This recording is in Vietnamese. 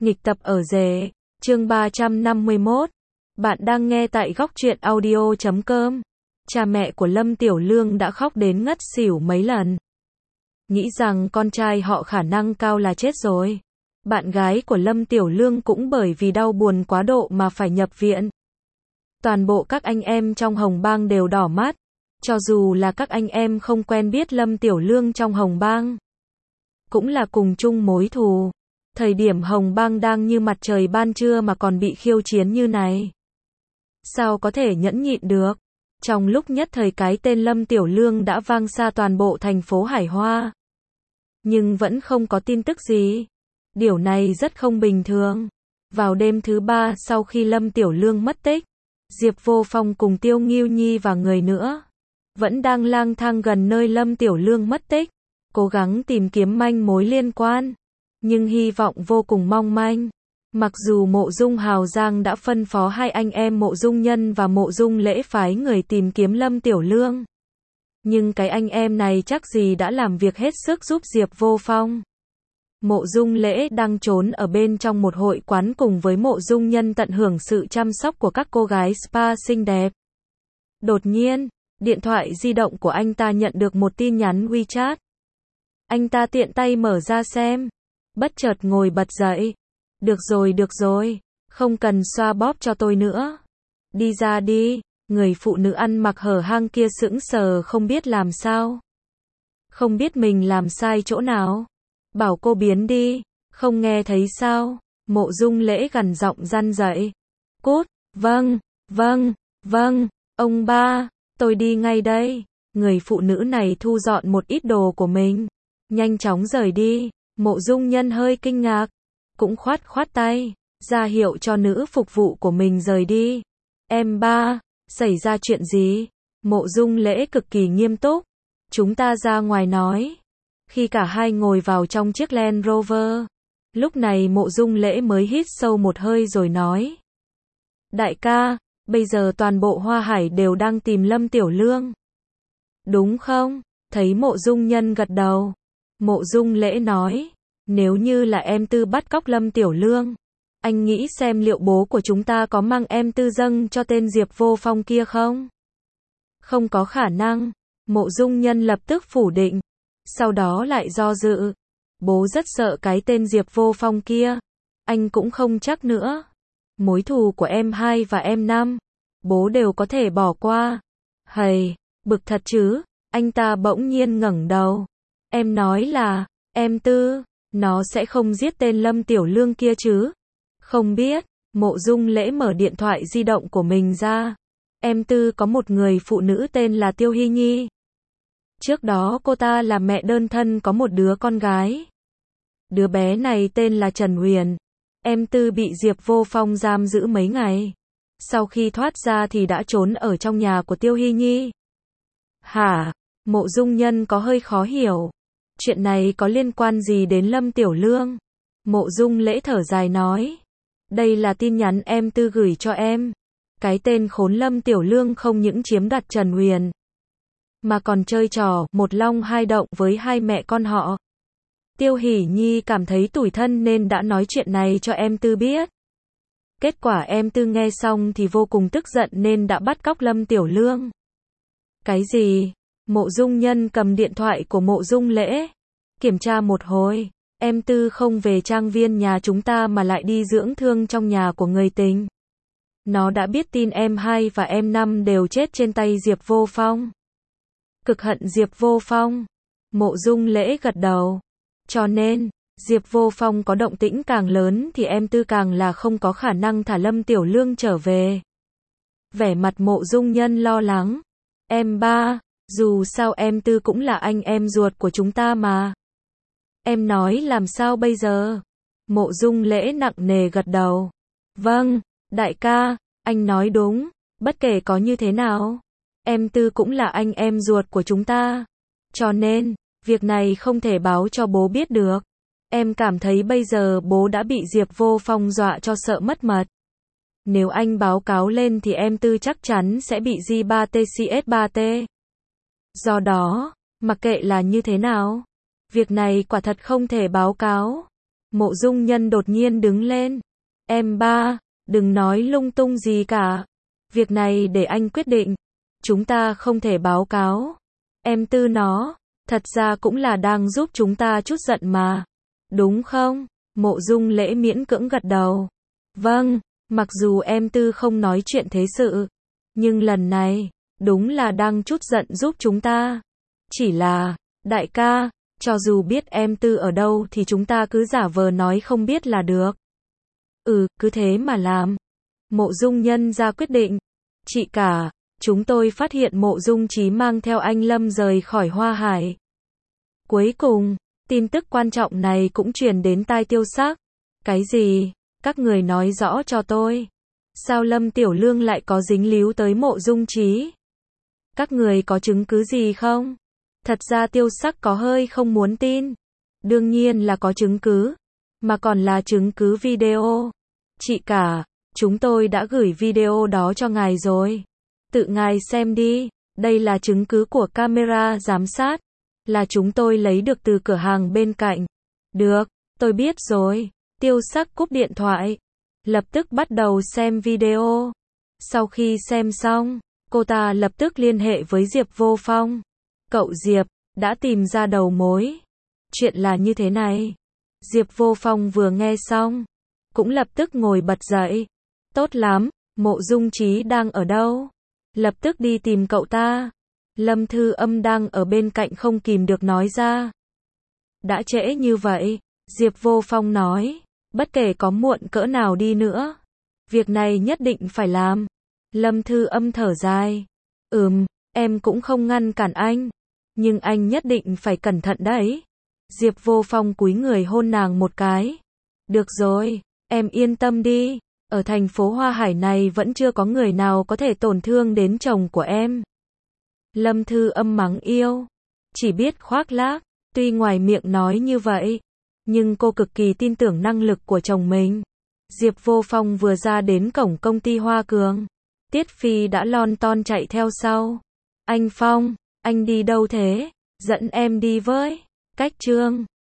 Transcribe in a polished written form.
Nghịch tập ở rể, chương 351. Bạn đang nghe tại góc truyện audio.com. Cha mẹ của Lâm Tiểu Lương đã khóc đến ngất xỉu mấy lần. Nghĩ rằng con trai họ khả năng cao là chết rồi. Bạn gái của Lâm Tiểu Lương cũng bởi vì đau buồn quá độ mà phải nhập viện. Toàn bộ các anh em trong Hồng Bang đều đỏ mắt. Cho dù là các anh em không quen biết Lâm Tiểu Lương trong Hồng Bang, cũng là cùng chung mối thù. Thời điểm Hồng Bang đang như mặt trời ban trưa mà còn bị khiêu chiến như này, sao có thể nhẫn nhịn được. Trong lúc nhất thời cái tên Lâm Tiểu Lương đã vang xa toàn bộ thành phố Hải Hoa, nhưng vẫn không có tin tức gì. Điều này rất không bình thường. Vào đêm thứ 3 sau khi Lâm Tiểu Lương mất tích, Diệp Vô Phong cùng Tiêu Ngưu Nhi và người nữa vẫn đang lang thang gần nơi Lâm Tiểu Lương mất tích, cố gắng tìm kiếm manh mối liên quan, nhưng hy vọng vô cùng mong manh. Mặc dù Mộ Dung Hào Giang đã phân phó hai anh em Mộ Dung Nhân và Mộ Dung Lễ phái người tìm kiếm Lâm Tiểu Lương, nhưng cái anh em này chắc gì đã làm việc hết sức giúp Diệp Vô Phong. Mộ Dung Lễ đang trốn ở bên trong một hội quán cùng với Mộ Dung Nhân tận hưởng sự chăm sóc của các cô gái spa xinh đẹp. Đột nhiên, điện thoại di động của anh ta nhận được một tin nhắn WeChat. Anh ta tiện tay mở ra xem, bất chợt ngồi bật dậy. Được rồi, không cần xoa bóp cho tôi nữa. Đi ra đi. Người phụ nữ ăn mặc hở hang kia sững sờ không biết làm sao. Không biết mình làm sai chỗ nào. Bảo cô biến đi, không nghe thấy sao? Mộ Dung Lễ gằn giọng răn dậy. Cút, vâng, ông ba, tôi đi ngay đây. Người phụ nữ này thu dọn một ít đồ của mình, nhanh chóng rời đi. Mộ Dung Nhân hơi kinh ngạc, cũng khoát tay, ra hiệu cho nữ phục vụ của mình rời đi. Em ba, xảy ra chuyện gì? Mộ Dung Lễ cực kỳ nghiêm túc. Chúng ta ra ngoài nói. Khi cả hai ngồi vào trong chiếc Land Rover, lúc này Mộ Dung Lễ mới hít sâu một hơi rồi nói. Đại ca, bây giờ toàn bộ Hoa Hải đều đang tìm Lâm Tiểu Lương, đúng không? Thấy Mộ Dung Nhân gật đầu, Mộ Dung Lễ nói. Nếu như là em Tư bắt cóc Lâm Tiểu Lương, anh nghĩ xem liệu bố của chúng ta có mang em Tư dâng cho tên Diệp Vô Phong kia không? Không có khả năng. Mộ Dung Nhân lập tức phủ định, sau đó lại do dự. Bố rất sợ cái tên Diệp Vô Phong kia. Anh cũng không chắc nữa. Mối thù của em 2 và em 5, bố đều có thể bỏ qua. Hầy, bực thật chứ. Anh ta bỗng nhiên ngẩng đầu. Em nói là, em Tư, nó sẽ không giết tên Lâm Tiểu Lương kia chứ? Không biết. Mộ Dung Lễ mở điện thoại di động của mình ra. Em Tư có một người phụ nữ tên là Tiêu Hy Nhi. Trước đó cô ta là mẹ đơn thân có một đứa con gái. Đứa bé này tên là Trần Huyền. Em Tư bị Diệp Vô Phong giam giữ mấy ngày. Sau khi thoát ra thì đã trốn ở trong nhà của Tiêu Hy Nhi. Hả? Mộ Dung Nhân có hơi khó hiểu. Chuyện này có liên quan gì đến Lâm Tiểu Lương? Mộ Dung Lễ thở dài nói. Đây là tin nhắn em Tư gửi cho em. Cái tên khốn Lâm Tiểu Lương không những chiếm đoạt Trần Huyền, mà còn chơi trò một long hai động với hai mẹ con họ. Tiêu Hỷ Nhi cảm thấy tủi thân nên đã nói chuyện này cho em Tư biết. Kết quả em Tư nghe xong thì vô cùng tức giận nên đã bắt cóc Lâm Tiểu Lương. Cái gì? Mộ Dung Nhân cầm điện thoại của Mộ Dung Lễ, kiểm tra một hồi. Em Tư không về trang viên nhà chúng ta mà lại đi dưỡng thương trong nhà của người tình. Nó đã biết tin em 2 và em 5 đều chết trên tay Diệp Vô Phong. Cực hận Diệp Vô Phong. Mộ Dung Lễ gật đầu. Cho nên, Diệp Vô Phong có động tĩnh càng lớn thì em Tư càng là không có khả năng thả Lâm Tiểu Lương trở về. Vẻ mặt Mộ Dung Nhân lo lắng. Em ba, dù sao em Tư cũng là anh em ruột của chúng ta mà. Em nói làm sao bây giờ? Mộ Dung Lễ nặng nề gật đầu. Vâng, đại ca, anh nói đúng. Bất kể có như thế nào, em Tư cũng là anh em ruột của chúng ta. Cho nên, việc này không thể báo cho bố biết được. Em cảm thấy bây giờ bố đã bị Diệp Vô Phong dọa cho sợ mất mật. Nếu anh báo cáo lên thì em Tư chắc chắn sẽ bị J3TCS3T. Do đó, mặc kệ là như thế nào, việc này quả thật không thể báo cáo. Mộ Dung Nhân đột nhiên đứng lên. Em ba, đừng nói lung tung gì cả. Việc này để anh quyết định. Chúng ta không thể báo cáo. Em Tư nó, thật ra cũng là đang giúp chúng ta chút giận mà. Đúng không? Mộ Dung Lễ miễn cưỡng gật đầu. Vâng, mặc dù em Tư không nói chuyện thế sự, nhưng lần này, đúng là đang chút giận giúp chúng ta. Chỉ là, đại ca, cho dù biết em Tư ở đâu thì chúng ta cứ giả vờ nói không biết là được. Cứ thế mà làm. Mộ Dung Nhân ra quyết định. Chị cả, chúng tôi phát hiện Mộ Dung Chí mang theo anh Lâm rời khỏi Hoa Hải. Cuối cùng, tin tức quan trọng này cũng truyền đến tai Tiêu Sắc. Cái gì? Các người nói rõ cho tôi. Sao Lâm Tiểu Lương lại có dính líu tới Mộ Dung Chí? Các người có chứng cứ gì không? Thật ra Tiêu Sắc có hơi không muốn tin. Đương nhiên là có chứng cứ. Mà còn là chứng cứ video. Chị cả, chúng tôi đã gửi video đó cho ngài rồi. Tự ngài xem đi. Đây là chứng cứ của camera giám sát. Là chúng tôi lấy được từ cửa hàng bên cạnh. Được, tôi biết rồi. Tiêu Sắc cúp điện thoại. Lập tức bắt đầu xem video. Sau khi xem xong, cô ta lập tức liên hệ với Diệp Vô Phong. Cậu Diệp, đã tìm ra đầu mối. Chuyện là như thế này. Diệp Vô Phong vừa nghe xong, cũng lập tức ngồi bật dậy. Tốt lắm, Mộ Dung Chí đang ở đâu? Lập tức đi tìm cậu ta. Lâm Thư Âm đang ở bên cạnh không kìm được nói ra. Đã trễ như vậy, Diệp Vô Phong nói, bất kể có muộn cỡ nào đi nữa, việc này nhất định phải làm. Lâm Thư Âm thở dài. Em cũng không ngăn cản anh, nhưng anh nhất định phải cẩn thận đấy. Diệp Vô Phong cúi người hôn nàng một cái. Được rồi, em yên tâm đi, ở thành phố Hoa Hải này vẫn chưa có người nào có thể tổn thương đến chồng của em. Lâm Thư Âm mắng yêu, chỉ biết khoác lác, tuy ngoài miệng nói như vậy, nhưng cô cực kỳ tin tưởng năng lực của chồng mình. Diệp Vô Phong vừa ra đến cổng công ty Hoa Cường, Tiết Phi đã lon ton chạy theo sau. Anh Phong, anh đi đâu thế? Dẫn em đi với. Cách Trương.